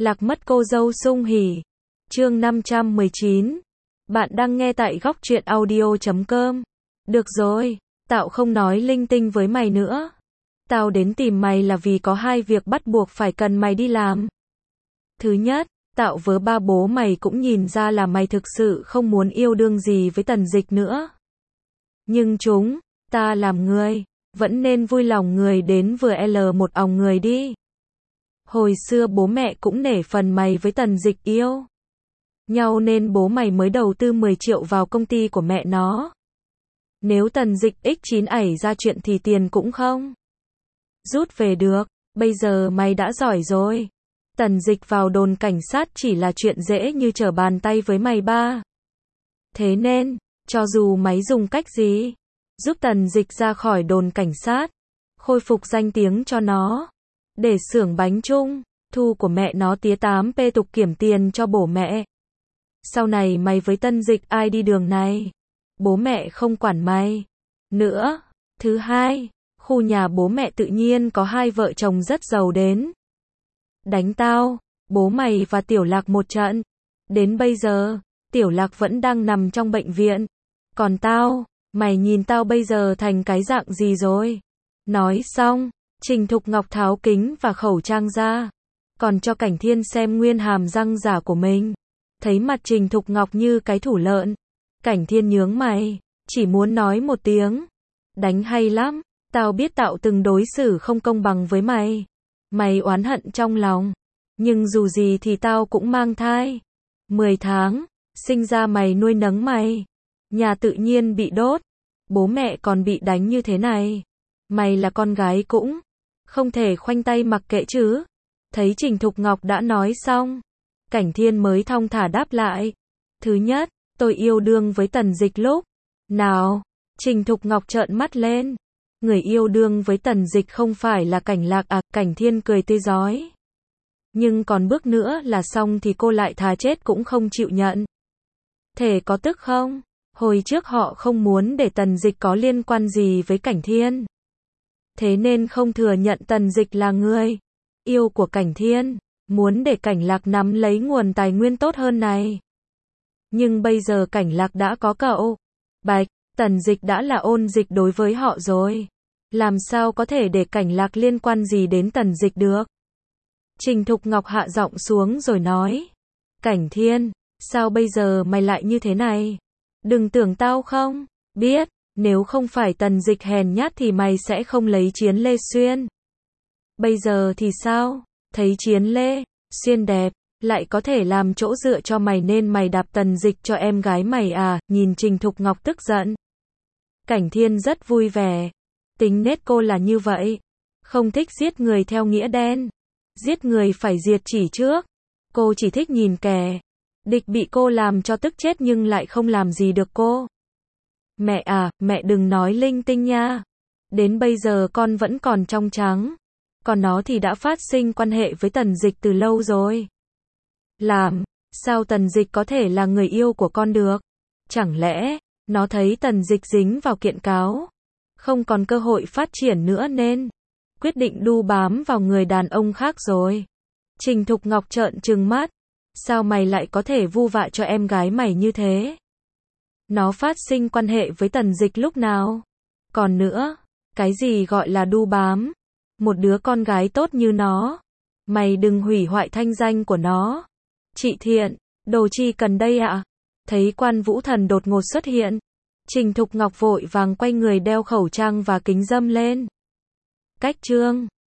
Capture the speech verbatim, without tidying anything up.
Lạc mất cô dâu sung hỉ. Chương năm trăm mười chín. Bạn đang nghe tại góc truyện audio chấm com. Được rồi, tao không nói linh tinh với mày nữa. Tao đến tìm mày là vì có hai việc bắt buộc phải cần mày đi làm. Thứ nhất, tao vớ ba bố mày cũng nhìn ra là mày thực sự không muốn yêu đương gì với Tần Dịch nữa. Nhưng chúng, ta làm người, vẫn nên vui lòng người đến vừa L một òng người đi. Hồi xưa bố mẹ cũng nể phần mày với Tần Dịch yêu nhau nên bố mày mới đầu tư mười triệu vào công ty của mẹ nó. Nếu Tần Dịch ích chín ảy ra chuyện thì tiền cũng không rút về được. Bây giờ mày đã giỏi rồi. Tần Dịch vào đồn cảnh sát chỉ là chuyện dễ như trở bàn tay với mày ba. Thế nên, cho dù mày dùng cách gì, giúp Tần Dịch ra khỏi đồn cảnh sát, khôi phục danh tiếng cho nó, để xưởng bánh chung, thu của mẹ nó tía tám p tục kiểm tiền cho bổ mẹ. Sau này mày với Tần Dịch ai đi đường này, bố mẹ không quản mày nữa. Thứ hai, khu nhà bố mẹ tự nhiên có hai vợ chồng rất giàu đến đánh tao, bố mày và Tiểu Lạc một trận. Đến bây giờ, Tiểu Lạc vẫn đang nằm trong bệnh viện. Còn tao, mày nhìn tao bây giờ thành cái dạng gì rồi? Nói xong, Trình Thục Ngọc tháo kính và khẩu trang ra, còn cho Cảnh Thiên xem nguyên hàm răng giả của mình. Thấy mặt Trình Thục Ngọc như cái thủ lợn, Cảnh Thiên nhướng mày, chỉ muốn nói một tiếng. Đánh hay lắm, tao biết tao từng đối xử không công bằng với mày. Mày oán hận trong lòng, nhưng dù gì thì tao cũng mang thai. mười tháng, sinh ra mày nuôi nấng mày. Nhà tự nhiên bị đốt, bố mẹ còn bị đánh như thế này. Mày là con gái cũng không thể khoanh tay mặc kệ chứ. Thấy Trình Thục Ngọc đã nói xong, Cảnh Thiên mới thong thả đáp lại. Thứ nhất, tôi yêu đương với Tần Dịch lúc nào? Trình Thục Ngọc trợn mắt lên. Người yêu đương với Tần Dịch không phải là Cảnh Lạc à? Cảnh Thiên cười tươi rói. Nhưng còn bước nữa là xong thì cô lại thà chết cũng không chịu nhận. Thể có tức không? Hồi trước họ không muốn để Tần Dịch có liên quan gì với Cảnh Thiên. Thế nên không thừa nhận Tần Dịch là người yêu của Cảnh Thiên, muốn để Cảnh Lạc nắm lấy nguồn tài nguyên tốt hơn này. Nhưng bây giờ Cảnh Lạc đã có cậu Bạch, Tần Dịch đã là ôn dịch đối với họ rồi. Làm sao có thể để Cảnh Lạc liên quan gì đến Tần Dịch được? Trình Thục Ngọc hạ giọng xuống rồi nói. Cảnh Thiên, sao bây giờ mày lại như thế này? Đừng tưởng tao không biết, nếu không phải Tần Dịch hèn nhát thì mày sẽ không lấy Chiến Lê Xuyên. Bây giờ thì sao? Thấy Chiến Lê Xuyên đẹp, lại có thể làm chỗ dựa cho mày nên mày đạp Tần Dịch cho em gái mày à? Nhìn Trình Thục Ngọc tức giận, Cảnh Thiên rất vui vẻ. Tính nết cô là như vậy, không thích giết người theo nghĩa đen. Giết người phải diệt chỉ trước. Cô chỉ thích nhìn kẻ địch bị cô làm cho tức chết nhưng lại không làm gì được cô. Mẹ à, mẹ đừng nói linh tinh nha. Đến bây giờ con vẫn còn trong trắng. Còn nó thì đã phát sinh quan hệ với Tần Dịch từ lâu rồi. Làm sao Tần Dịch có thể là người yêu của con được? Chẳng lẽ nó thấy Tần Dịch dính vào kiện cáo, không còn cơ hội phát triển nữa nên quyết định đu bám vào người đàn ông khác rồi? Trình Thục Ngọc trợn trừng mắt. Sao mày lại có thể vu vạ cho em gái mày như thế? Nó phát sinh quan hệ với Tần Dịch lúc nào? Còn nữa, cái gì gọi là đu bám? Một đứa con gái tốt như nó, mày đừng hủy hoại thanh danh của nó. Chị Thiện, đồ chi cần đây ạ? Thấy Quan Vũ Thần đột ngột xuất hiện, Trình Thục Ngọc vội vàng quay người đeo khẩu trang và kính râm lên. Cách trương